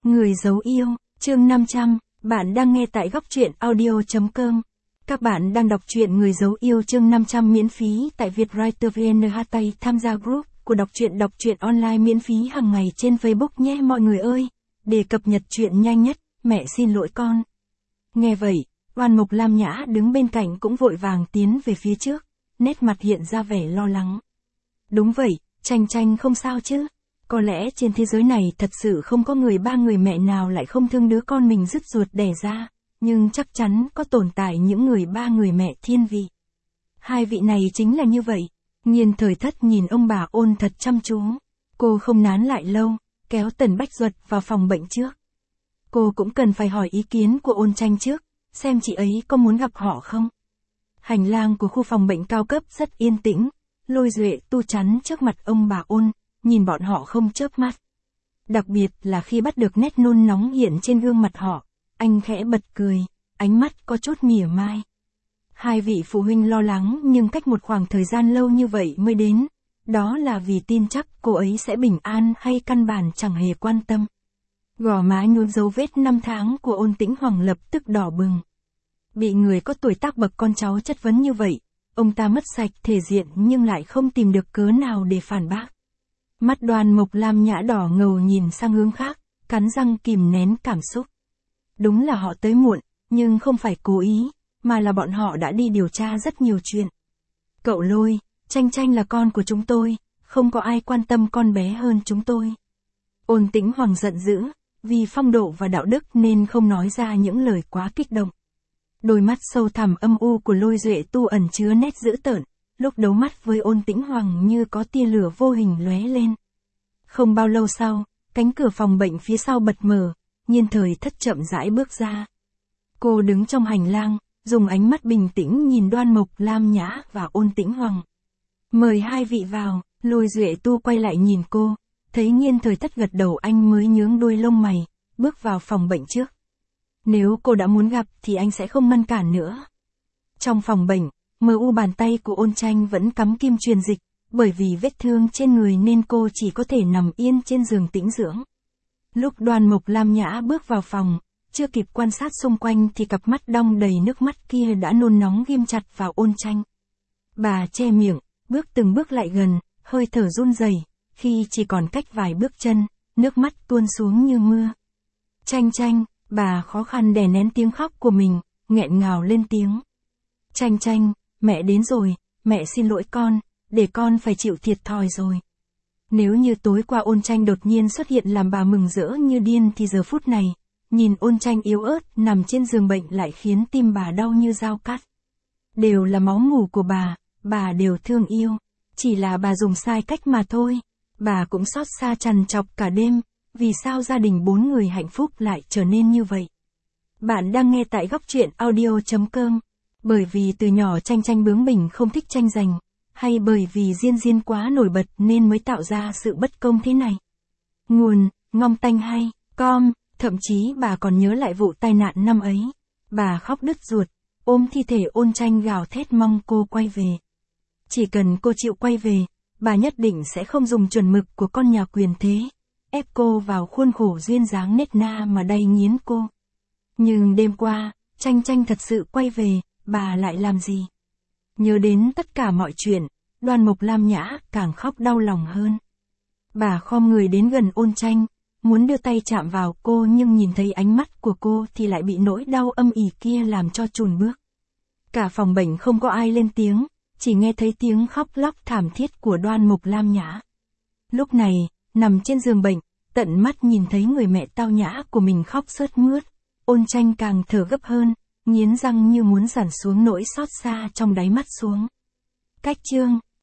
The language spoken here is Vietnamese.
Người giấu yêu, chương 500, bạn đang nghe tại góc truyện audio.com. Các bạn đang đọc truyện Người giấu yêu chương 500 miễn phí tại Vietwriter VN. Tham gia group của đọc truyện online miễn phí hàng ngày trên Facebook nhé mọi người ơi. Để cập nhật truyện nhanh nhất, mẹ xin lỗi con. Nghe vậy, Oan Mộc Lam Nhã đứng bên cạnh cũng vội vàng tiến về phía trước, nét mặt hiện ra vẻ lo lắng. Đúng vậy, Tranh Tranh không sao chứ? Có lẽ trên thế giới này thật sự không có ba người mẹ nào lại không thương đứa con mình dứt ruột đẻ ra, nhưng chắc chắn có tồn tại những ba người mẹ thiên vị. Hai vị này chính là như vậy. Nhiên Thời Thất nhìn ông bà Ôn thật chăm chú. Cô không nán lại lâu, kéo Tần Bách Duật vào phòng bệnh trước. Cô cũng cần phải hỏi ý kiến của Ôn Tranh trước, xem chị ấy có muốn gặp họ không. Hành lang của khu phòng bệnh cao cấp rất yên tĩnh, Lôi Duệ Tu chắn trước mặt ông bà Ôn, nhìn bọn họ không chớp mắt. Đặc biệt là khi bắt được nét nôn nóng hiện trên gương mặt họ, anh khẽ bật cười, ánh mắt có chút mỉa mai. Hai vị phụ huynh lo lắng nhưng cách một khoảng thời gian lâu như vậy mới đến, đó là vì tin chắc cô ấy sẽ bình an hay căn bản chẳng hề quan tâm. Gò má nhuốm dấu vết 5 tháng của Ôn Tĩnh Hoàng lập tức đỏ bừng. Bị người có tuổi tác bậc con cháu chất vấn như vậy, ông ta mất sạch thể diện nhưng lại không tìm được cớ nào để phản bác. Mắt Đoan Mộc Lam Nhã đỏ ngầu nhìn sang hướng khác, cắn răng kìm nén cảm xúc. Đúng là họ tới muộn, nhưng không phải cố ý, mà là bọn họ đã đi điều tra rất nhiều chuyện. Cậu Lôi, Tranh Tranh là con của chúng tôi, không có ai quan tâm con bé hơn chúng tôi. Ôn Tĩnh Hoàng giận dữ, vì phong độ và đạo đức nên không nói ra những lời quá kích động. Đôi mắt sâu thẳm âm u của Lôi Duệ Tu ẩn chứa nét dữ tợn, lúc đấu mắt với Ôn Tĩnh Hoàng như có tia lửa vô hình lóe lên. Không bao lâu sau, cánh cửa phòng bệnh phía sau bật mở, Nhiên Thời Thất chậm rãi bước ra. Cô đứng trong hành lang, dùng ánh mắt bình tĩnh nhìn Đoan Mộc Lam Nhã và Ôn Tĩnh Hoàng. Mời hai vị vào. Lôi Duệ Tu quay lại nhìn cô, thấy Nhiên Thời Thất gật đầu anh mới nhướng đuôi lông mày, bước vào phòng bệnh trước. Nếu cô đã muốn gặp thì anh sẽ không ngăn cản nữa. Trong phòng bệnh, bàn tay của Ôn Tranh vẫn cắm kim truyền dịch, bởi vì vết thương trên người nên cô chỉ có thể nằm yên trên giường tĩnh dưỡng. Lúc Đoan Mộc Lam Nhã bước vào phòng, chưa kịp quan sát xung quanh thì cặp mắt đong đầy nước mắt kia đã nôn nóng ghim chặt vào Ôn Tranh. Bà che miệng, bước từng bước lại gần, hơi thở run rẩy, khi chỉ còn cách vài bước chân, nước mắt tuôn xuống như mưa. Tranh Tranh, bà khó khăn đè nén tiếng khóc của mình, nghẹn ngào lên tiếng. Tranh Tranh, mẹ đến rồi, mẹ xin lỗi con, để con phải chịu thiệt thòi rồi. Nếu như tối qua Ôn Tranh đột nhiên xuất hiện làm bà mừng rỡ như điên thì giờ phút này, nhìn Ôn Tranh yếu ớt nằm trên giường bệnh lại khiến tim bà đau như dao cắt. Đều là máu mủ của bà đều thương yêu, chỉ là bà dùng sai cách mà thôi. Bà cũng xót xa trằn trọc cả đêm, vì sao gia đình 4 người hạnh phúc lại trở nên như vậy. Bạn đang nghe tại góc truyện audio.com. Bởi vì từ nhỏ Tranh Tranh bướng bỉnh không thích tranh giành, hay bởi vì Diên quá nổi bật nên mới tạo ra sự bất công thế này. Nguồn, Ngong Tanh hay, com, thậm chí bà còn nhớ lại vụ tai nạn năm ấy. Bà khóc đứt ruột, ôm thi thể Ôn Tranh gào thét mong cô quay về. Chỉ cần cô chịu quay về, bà nhất định sẽ không dùng chuẩn mực của con nhà quyền thế, ép cô vào khuôn khổ duyên dáng nết na mà đay nghiến cô. Nhưng đêm qua, Tranh Tranh thật sự quay về, bà lại làm gì? Nhớ đến tất cả mọi chuyện, Đoan Mộc Lam Nhã càng khóc đau lòng hơn. Bà khom người đến gần Ôn Tranh, muốn đưa tay chạm vào cô nhưng nhìn thấy ánh mắt của cô thì lại bị nỗi đau âm ỉ kia làm cho chùn bước. Cả phòng bệnh không có ai lên tiếng, chỉ nghe thấy tiếng khóc lóc thảm thiết của Đoan Mộc Lam Nhã. Lúc này, nằm trên giường bệnh, tận mắt nhìn thấy người mẹ tao nhã của mình khóc sướt mướt, Ôn Tranh càng thở gấp hơn, nghiến răng như muốn giản xuống nỗi xót xa trong đáy mắt xuống. Cách chương